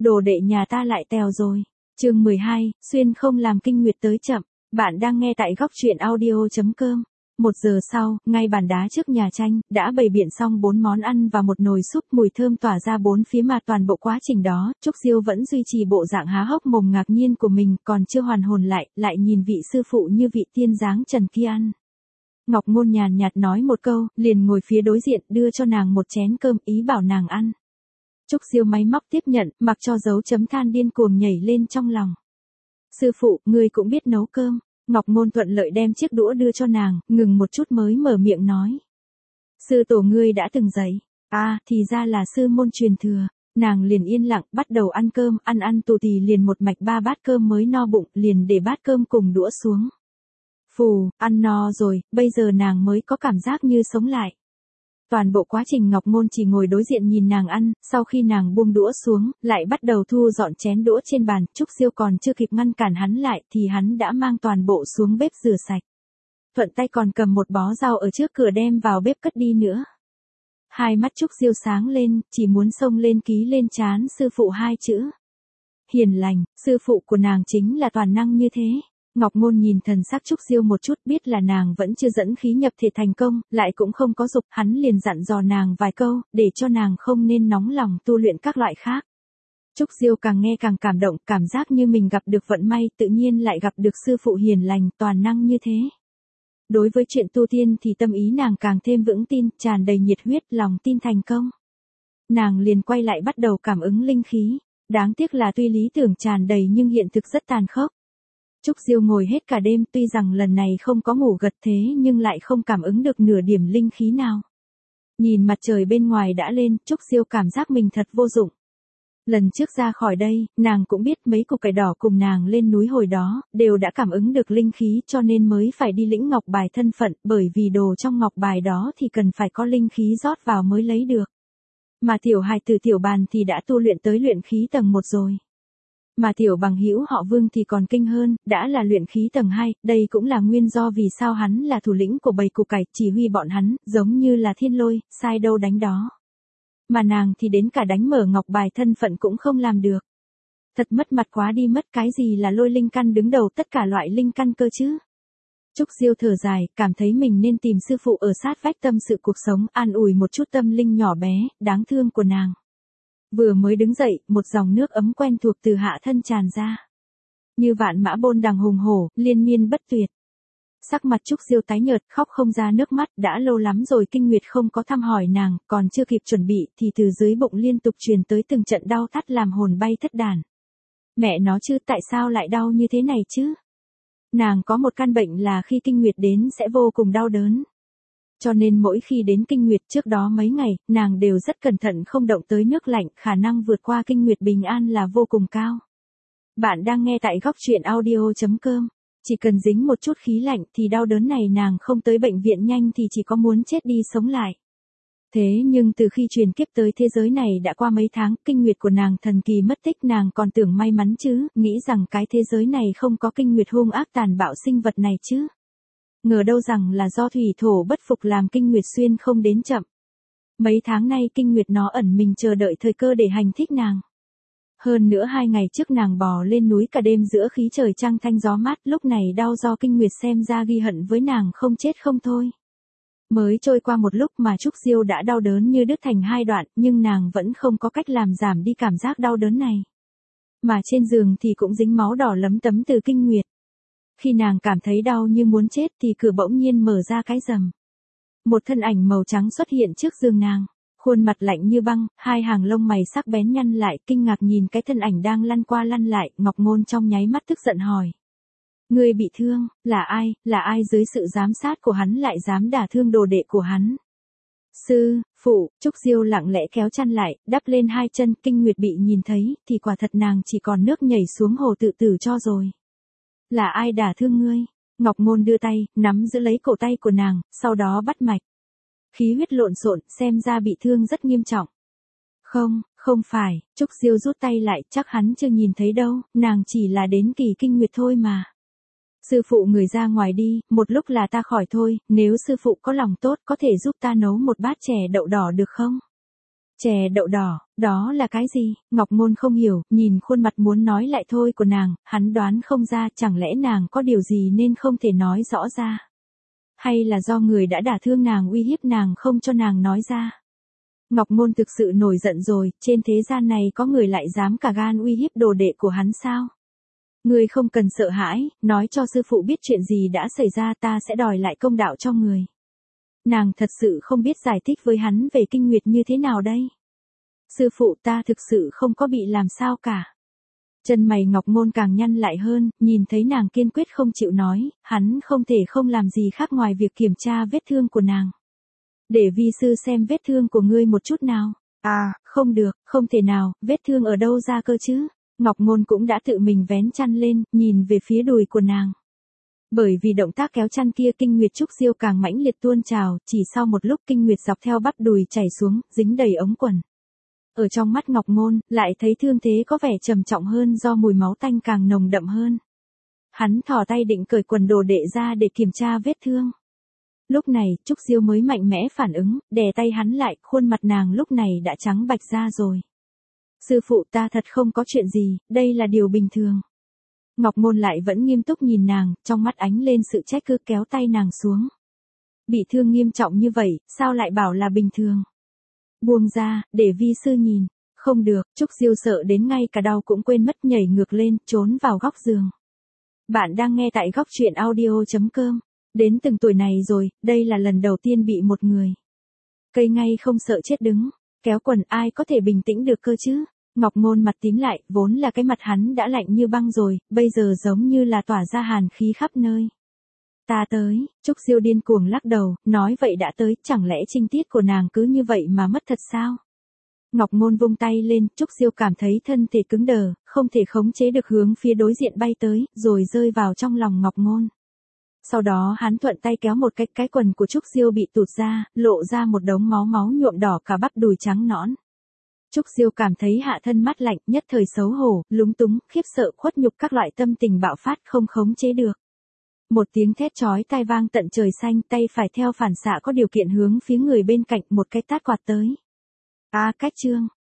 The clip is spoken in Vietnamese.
đồ đệ nhà ta lại tèo rồi. Chương 12, xuyên không làm kinh nguyệt tới chậm. Bạn đang nghe tại góc truyện audio.com. 1 giờ sau, ngay bàn đá trước nhà tranh, đã bày biện xong 4 món ăn và một nồi súp, mùi thơm tỏa ra bốn phía mà toàn bộ quá trình đó, Trúc Diêu vẫn duy trì bộ dạng há hốc mồm ngạc nhiên của mình, còn chưa hoàn hồn lại nhìn vị sư phụ như vị tiên dáng trần kia ăn. Ngọc Ngôn nhàn nhạt nói một câu, liền ngồi phía đối diện, đưa cho nàng một chén cơm, ý bảo nàng ăn. Trúc Diêu máy móc tiếp nhận, mặc cho dấu chấm than điên cuồng nhảy lên trong lòng. Sư phụ, ngươi cũng biết nấu cơm. Ngọc Ngôn thuận lợi đem chiếc đũa đưa cho nàng, ngừng một chút mới mở miệng nói. Sư tổ ngươi đã từng dạy. À, thì ra là sư môn truyền thừa. Nàng liền yên lặng, bắt đầu ăn cơm, ăn tù tì liền một mạch 3 bát cơm mới no bụng, liền để bát cơm cùng đũa xuống. Phù, ăn no rồi, bây giờ nàng mới có cảm giác như sống lại. Toàn bộ quá trình Ngọc Ngôn chỉ ngồi đối diện nhìn nàng ăn, sau khi nàng buông đũa xuống, lại bắt đầu thu dọn chén đũa trên bàn, Trúc Diêu còn chưa kịp ngăn cản hắn lại thì hắn đã mang toàn bộ xuống bếp rửa sạch. Thuận tay còn cầm một bó rau ở trước cửa đem vào bếp cất đi nữa. Hai mắt Trúc Diêu sáng lên, chỉ muốn xông lên ký lên trán sư phụ 2 chữ. Hiền lành, sư phụ của nàng chính là toàn năng như thế. Ngọc Ngôn nhìn thần sắc Trúc Diêu một chút, biết là nàng vẫn chưa dẫn khí nhập thể thành công, lại cũng không có dục, hắn liền dặn dò nàng vài câu, để cho nàng không nên nóng lòng tu luyện các loại khác. Trúc Diêu càng nghe càng cảm động, cảm giác như mình gặp được vận may, tự nhiên lại gặp được sư phụ hiền lành, toàn năng như thế. Đối với chuyện tu tiên thì tâm ý nàng càng thêm vững tin, tràn đầy nhiệt huyết, lòng tin thành công. Nàng liền quay lại bắt đầu cảm ứng linh khí, đáng tiếc là tuy lý tưởng tràn đầy nhưng hiện thực rất tàn khốc. Trúc Diêu ngồi hết cả đêm, tuy rằng lần này không có ngủ gật thế nhưng lại không cảm ứng được nửa điểm linh khí nào. Nhìn mặt trời bên ngoài đã lên, Trúc Diêu cảm giác mình thật vô dụng. Lần trước ra khỏi đây, nàng cũng biết mấy cục cải đỏ cùng nàng lên núi hồi đó, đều đã cảm ứng được linh khí cho nên mới phải đi lĩnh ngọc bài thân phận, bởi vì đồ trong ngọc bài đó thì cần phải có linh khí rót vào mới lấy được. Mà tiểu hài tử Tiểu Bàn thì đã tu luyện tới luyện khí tầng 1 rồi. Mà tiểu bằng hữu họ Vương thì còn kinh hơn, đã là luyện khí tầng 2, đây cũng là nguyên do vì sao hắn là thủ lĩnh của bầy củ cải, chỉ huy bọn hắn, giống như là thiên lôi, sai đâu đánh đó. Mà nàng thì đến cả đánh mở ngọc bài thân phận cũng không làm được. Thật mất mặt quá đi mất, cái gì là lôi linh căn đứng đầu tất cả loại linh căn cơ chứ. Trúc Diêu thở dài, cảm thấy mình nên tìm sư phụ ở sát vách tâm sự cuộc sống, an ủi một chút tâm linh nhỏ bé, đáng thương của nàng. Vừa mới đứng dậy, một dòng nước ấm quen thuộc từ hạ thân tràn ra. Như vạn mã bôn đằng hùng hổ, liên miên bất tuyệt. Sắc mặt Trúc Diêu tái nhợt, khóc không ra nước mắt, đã lâu lắm rồi kinh nguyệt không có thăm hỏi nàng, còn chưa kịp chuẩn bị thì từ dưới bụng liên tục truyền tới từng trận đau thắt làm hồn bay thất đàn. Mẹ nó chứ, tại sao lại đau như thế này chứ? Nàng có một căn bệnh là khi kinh nguyệt đến sẽ vô cùng đau đớn. Cho nên mỗi khi đến kinh nguyệt trước đó mấy ngày, nàng đều rất cẩn thận không động tới nước lạnh, khả năng vượt qua kinh nguyệt bình an là vô cùng cao. Bạn đang nghe tại góc truyện audio.com. Chỉ cần dính một chút khí lạnh thì đau đớn này nàng không tới bệnh viện nhanh thì chỉ có muốn chết đi sống lại. Thế nhưng từ khi truyền kiếp tới thế giới này đã qua mấy tháng, kinh nguyệt của nàng thần kỳ mất tích, nàng còn tưởng may mắn chứ, nghĩ rằng cái thế giới này không có kinh nguyệt hung ác tàn bạo sinh vật này chứ. Ngờ đâu rằng là do thủy thổ bất phục làm kinh nguyệt xuyên không đến chậm. Mấy tháng nay kinh nguyệt nó ẩn mình chờ đợi thời cơ để hành thích nàng. Hơn nữa 2 ngày trước nàng bò lên núi cả đêm giữa khí trời trăng thanh gió mát, lúc này đau do kinh nguyệt xem ra ghi hận với nàng không chết không thôi. Mới trôi qua một lúc mà Trúc Diêu đã đau đớn như đứt thành 2 đoạn, nhưng nàng vẫn không có cách làm giảm đi cảm giác đau đớn này. Mà trên giường thì cũng dính máu đỏ lấm tấm từ kinh nguyệt. Khi nàng cảm thấy đau như muốn chết thì cửa bỗng nhiên mở ra cái rầm. Một thân ảnh màu trắng xuất hiện trước giường nàng, khuôn mặt lạnh như băng, 2 hàng lông mày sắc bén nhăn lại, kinh ngạc nhìn cái thân ảnh đang lăn qua lăn lại, Ngọc Ngôn trong nháy mắt tức giận hỏi. Ngươi bị thương, là ai dưới sự giám sát của hắn lại dám đả thương đồ đệ của hắn? Sư, phụ, Trúc Diêu lặng lẽ kéo chăn lại, đắp lên 2 chân, kinh nguyệt bị nhìn thấy, thì quả thật nàng chỉ còn nước nhảy xuống hồ tự tử cho rồi. Là ai đả thương ngươi? Ngọc Ngôn đưa tay, nắm giữ lấy cổ tay của nàng, sau đó bắt mạch. Khí huyết lộn xộn, xem ra bị thương rất nghiêm trọng. Không phải, Trúc Diêu rút tay lại, chắc hắn chưa nhìn thấy đâu, nàng chỉ là đến kỳ kinh nguyệt thôi mà. Sư phụ người ra ngoài đi, một lúc là ta khỏi thôi, nếu sư phụ có lòng tốt có thể giúp ta nấu một bát chè đậu đỏ được không? Chè đậu đỏ, đó là cái gì? Ngọc Ngôn không hiểu, nhìn khuôn mặt muốn nói lại thôi của nàng, hắn đoán không ra, chẳng lẽ nàng có điều gì nên không thể nói rõ ra. Hay là do người đã đả thương nàng uy hiếp nàng không cho nàng nói ra. Ngọc Ngôn thực sự nổi giận rồi, trên thế gian này có người lại dám cả gan uy hiếp đồ đệ của hắn sao? Người không cần sợ hãi, nói cho sư phụ biết chuyện gì đã xảy ra, ta sẽ đòi lại công đạo cho người. Nàng thật sự không biết giải thích với hắn về kinh nguyệt như thế nào đây. Sư phụ, ta thực sự không có bị làm sao cả. Chân mày Ngọc Ngôn càng nhăn lại hơn, nhìn thấy nàng kiên quyết không chịu nói, hắn không thể không làm gì khác ngoài việc kiểm tra vết thương của nàng. Để vi sư xem vết thương của ngươi một chút nào. À, không được, không thể nào, vết thương ở đâu ra cơ chứ? Ngọc Ngôn cũng đã tự mình vén chăn lên, nhìn về phía đùi của nàng. Bởi vì động tác kéo chăn kia kinh nguyệt trúc diêu càng mãnh liệt tuôn trào, chỉ sau một lúc kinh nguyệt dọc theo bắp đùi chảy xuống, dính đầy ống quần. Ở trong mắt Ngọc Ngôn, lại thấy thương thế có vẻ trầm trọng hơn do mùi máu tanh càng nồng đậm hơn. Hắn thò tay định cởi quần đồ đệ ra để kiểm tra vết thương. Lúc này, Trúc Diêu mới mạnh mẽ phản ứng, đè tay hắn lại, khuôn mặt nàng lúc này đã trắng bạch ra rồi. Sư phụ, ta thật không có chuyện gì, đây là điều bình thường. Ngọc Ngôn lại vẫn nghiêm túc nhìn nàng, trong mắt ánh lên sự trách cứ, kéo tay nàng xuống. Bị thương nghiêm trọng như vậy, sao lại bảo là bình thường? Buông ra, để vi sư nhìn. Không được, Trúc Diêu sợ đến ngay cả đau cũng quên mất, nhảy ngược lên, trốn vào góc giường. Bạn đang nghe tại góc truyện audio.com. Đến từng tuổi này rồi, đây là lần đầu tiên bị một người cây ngay không sợ chết đứng kéo quần, ai có thể bình tĩnh được cơ chứ? Ngọc Ngôn mặt tím lại, vốn là cái mặt hắn đã lạnh như băng rồi, bây giờ giống như là tỏa ra hàn khí khắp nơi. Ta tới. Trúc Diêu điên cuồng lắc đầu, nói vậy đã tới, chẳng lẽ trinh tiết của nàng cứ như vậy mà mất thật sao? Ngọc Ngôn vung tay lên, Trúc Diêu cảm thấy thân thể cứng đờ, không thể khống chế được hướng phía đối diện bay tới, rồi rơi vào trong lòng Ngọc Ngôn. Sau đó hắn thuận tay kéo một cái quần của Trúc Diêu bị tụt ra, lộ ra một đống máu nhuộm đỏ cả bắp đùi trắng nõn. Trúc Diêu cảm thấy hạ thân mát lạnh, nhất thời xấu hổ, lúng túng, khiếp sợ, khuất nhục, các loại tâm tình bạo phát không khống chế được. Một tiếng thét chói tai vang tận trời xanh, tay phải theo phản xạ có điều kiện hướng phía người bên cạnh, một cái tát quạt tới. À, cách trương.